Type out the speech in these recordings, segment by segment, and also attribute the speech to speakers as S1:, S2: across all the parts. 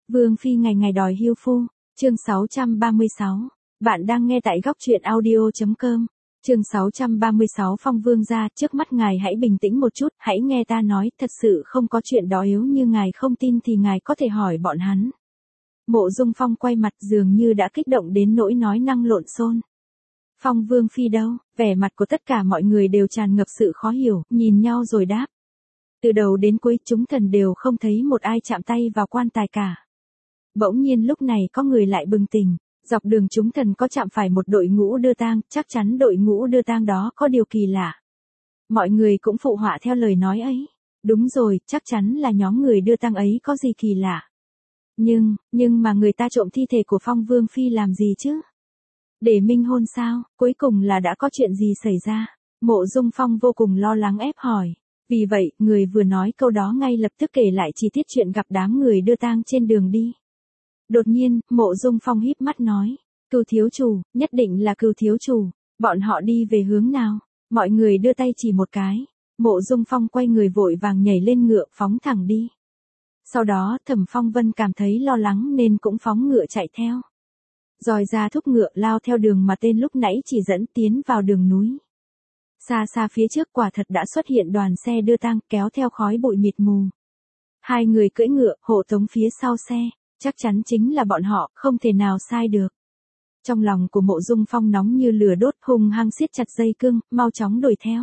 S1: Vương Phi ngày ngày đòi hưu phu, chương 636. Bạn đang nghe tại góc truyện audio.com. Chương 636 Phong Vương gia, trước mắt ngài hãy bình tĩnh một chút, hãy nghe ta nói, thật sự không có chuyện đó, yếu như ngài không tin thì ngài có thể hỏi bọn hắn. Mộ Dung Phong quay mặt dường như đã kích động đến nỗi nói năng lộn xộn. Phong Vương Phi đâu? Vẻ mặt của tất cả mọi người đều tràn ngập sự khó hiểu, nhìn nhau rồi đáp. Từ đầu đến cuối chúng thần đều không thấy một ai chạm tay vào quan tài cả. Bỗng nhiên lúc này có người lại bừng tỉnh, dọc đường chúng thần có chạm phải một đội ngũ đưa tang, chắc chắn đội ngũ đưa tang đó có điều kỳ lạ. Mọi người cũng phụ họa theo lời nói ấy. Đúng rồi, chắc chắn là nhóm người đưa tang ấy có gì kỳ lạ. Nhưng mà người ta trộm thi thể của Phong Vương Phi làm gì chứ? Để minh hôn sao? Cuối cùng là đã có chuyện gì xảy ra? Mộ Dung Phong vô cùng lo lắng ép hỏi. Vì vậy, người vừa nói câu đó ngay lập tức kể lại chi tiết chuyện gặp đám người đưa tang trên đường đi. Đột nhiên, Mộ Dung Phong híp mắt nói. Cừu thiếu chủ, nhất định là Cừu thiếu chủ. Bọn họ đi về hướng nào? Mọi người đưa tay chỉ một cái. Mộ Dung Phong quay người vội vàng nhảy lên ngựa phóng thẳng đi. Sau đó Thẩm Phong Vân cảm thấy lo lắng nên cũng phóng ngựa chạy theo. Roi ra thúc ngựa lao theo đường mà tên lúc nãy chỉ dẫn tiến vào đường núi. Xa xa phía trước quả thật đã xuất hiện đoàn xe đưa tang kéo theo khói bụi mịt mù. Hai người cưỡi ngựa hộ tống phía sau xe, chắc chắn chính là bọn họ, không thể nào sai được. Trong lòng của Mộ Dung Phong nóng như lửa đốt, hung hăng siết chặt dây cương, mau chóng đuổi theo.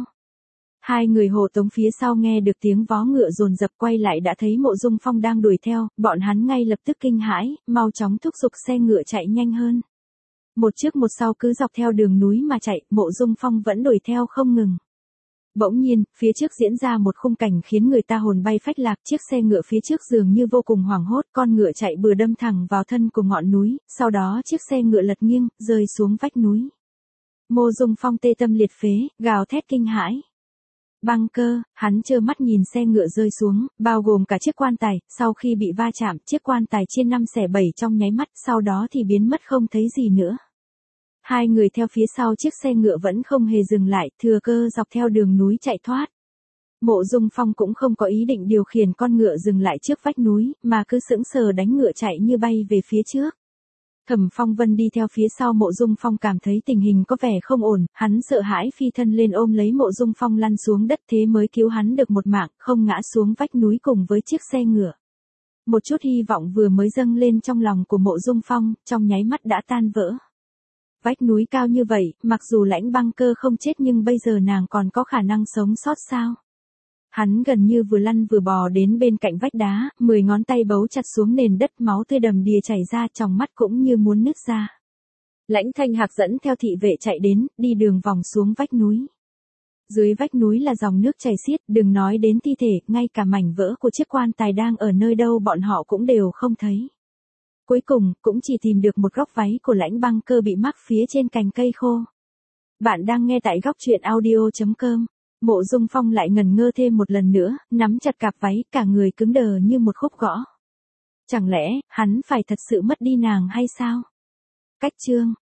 S1: Hai người hộ tống phía sau nghe được tiếng vó ngựa dồn dập quay lại đã thấy Mộ Dung Phong đang đuổi theo, bọn hắn ngay lập tức kinh hãi, mau chóng thúc giục xe ngựa chạy nhanh hơn. Một trước một sau cứ dọc theo đường núi mà chạy, Mộ Dung Phong vẫn đuổi theo không ngừng. Bỗng nhiên, phía trước diễn ra một khung cảnh khiến người ta hồn bay phách lạc, chiếc xe ngựa phía trước dường như vô cùng hoảng hốt, con ngựa chạy bừa đâm thẳng vào thân của ngọn núi, sau đó chiếc xe ngựa lật nghiêng, rơi xuống vách núi. Mộ Dung Phong tê tâm liệt phế, gào thét kinh hãi. Băng Cơ, hắn trơ mắt nhìn xe ngựa rơi xuống, bao gồm cả chiếc quan tài, sau khi bị va chạm, chiếc quan tài chia 5 xẻ 7 trong nháy mắt, sau đó thì biến mất không thấy gì nữa. Hai người theo phía sau chiếc xe ngựa vẫn không hề dừng lại, thừa cơ dọc theo đường núi chạy thoát. Mộ Dung Phong cũng không có ý định điều khiển con ngựa dừng lại trước vách núi, mà cứ sững sờ đánh ngựa chạy như bay về phía trước. Thẩm Phong Vân đi theo phía sau Mộ Dung Phong cảm thấy tình hình có vẻ không ổn, hắn sợ hãi phi thân lên ôm lấy Mộ Dung Phong lăn xuống đất thế mới cứu hắn được một mạng, không ngã xuống vách núi cùng với chiếc xe ngựa. Một chút hy vọng vừa mới dâng lên trong lòng của Mộ Dung Phong, trong nháy mắt đã tan vỡ. Vách núi cao như vậy, mặc dù Lãnh Băng Cơ không chết nhưng bây giờ nàng còn có khả năng sống sót sao? Hắn gần như vừa lăn vừa bò đến bên cạnh vách đá, 10 ngón tay bấu chặt xuống nền đất, máu tươi đầm đìa chảy ra, tròng mắt cũng như muốn nứt ra. Lãnh Thanh Hạc dẫn theo thị vệ chạy đến, đi đường vòng xuống vách núi. Dưới vách núi là dòng nước chảy xiết, đừng nói đến thi thể, ngay cả mảnh vỡ của chiếc quan tài đang ở nơi đâu bọn họ cũng đều không thấy. Cuối cùng, cũng chỉ tìm được một góc váy của Lãnh Băng Cơ bị mắc phía trên cành cây khô. Bạn đang nghe tại góc truyện audio.com. Mộ Dung Phong lại ngần ngơ thêm một lần nữa, nắm chặt cặp váy, cả người cứng đờ như một khúc gõ. Chẳng lẽ, hắn phải thật sự mất đi nàng hay sao? Cách chương